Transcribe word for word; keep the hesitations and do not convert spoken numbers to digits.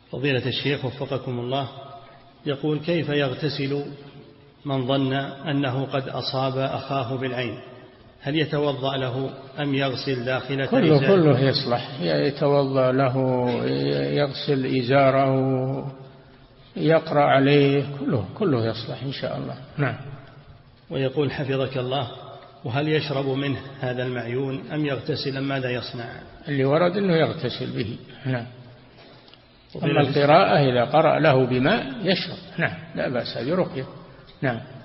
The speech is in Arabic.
فضيلة الشيخ وفقكم الله، يقول: كيف يغتسل من ظن أنه قد أصاب أخاه بالعين؟ هل يتوضأ له أم يغسل داخلة كله إزاره؟ كله يصلح، يتوضأ له، يغسل إزاره، يقرأ عليه، كله كله يصلح إن شاء الله. نعم. ويقول حفظك الله: وهل يشرب منه هذا المعيون أم يغتسل أم ماذا يصنع؟ اللي ورد أنه يغتسل به. نعم. أما القراءة إذا قرأ له بماء يشرب، نعم لا بأس برقية. نعم.